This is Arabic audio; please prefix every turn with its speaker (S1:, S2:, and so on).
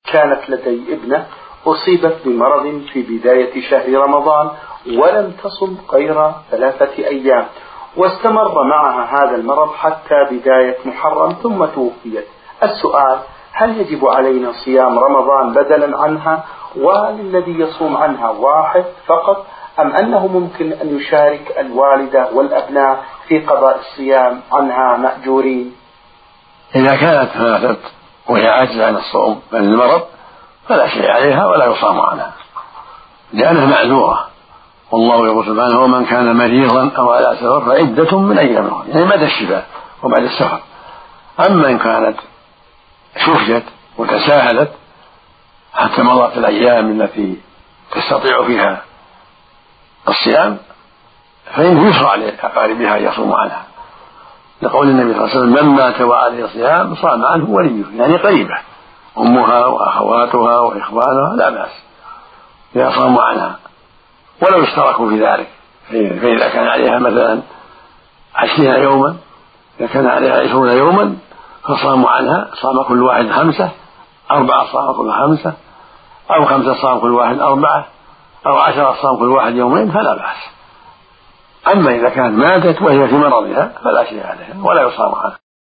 S1: كانت لدي ابنة أصيبت بمرض في بداية شهر رمضان ولم تصم غير 3 أيام، واستمر معها هذا المرض حتى بداية محرم ثم توفيت. السؤال: هل يجب علينا صيام رمضان بدلا عنها؟ وهل الذي يصوم عنها واحد فقط، أم أنه ممكن أن يشارك الوالدة والأبناء في قضاء الصيام عنها مأجورين؟
S2: إذا كانت ماتت وهي عاجزة عن الصوم من المرض فلا شيء عليها ولا يصام عنها لأنها معذورة، والله يقول سبحانه: ومن كان مريضا أو على سفر فعدة من أيام أخرى، يعني بعد الشفاء وبعد السفر. أما إن كانت شفيت وتساهلت حتى مضت الأيام التي تستطيع فيها الصيام فإنه يشرع لأقاربها أن يصوموا عنها، لقول النبي صلى الله عليه وسلم: من مات وعليه صيام صام عنه وليه، يعني قريبة أمها وأخواتها وإخوانها لا بأس يصوموا عنها ولو اشتركوا في ذلك. فإذا كان عليها مثلا 20 يوما، إذا كان عليها 20 يوما فصاموا عنها، صام كل واحد 5، 4 صام كل 5، أو 5 صام كل واحد 4، أو 10 صام كل واحد يومين فلا بأس. أما إذا كانت ماتت وهي في مرضها فلا شيء عليها ولا يصام عنها.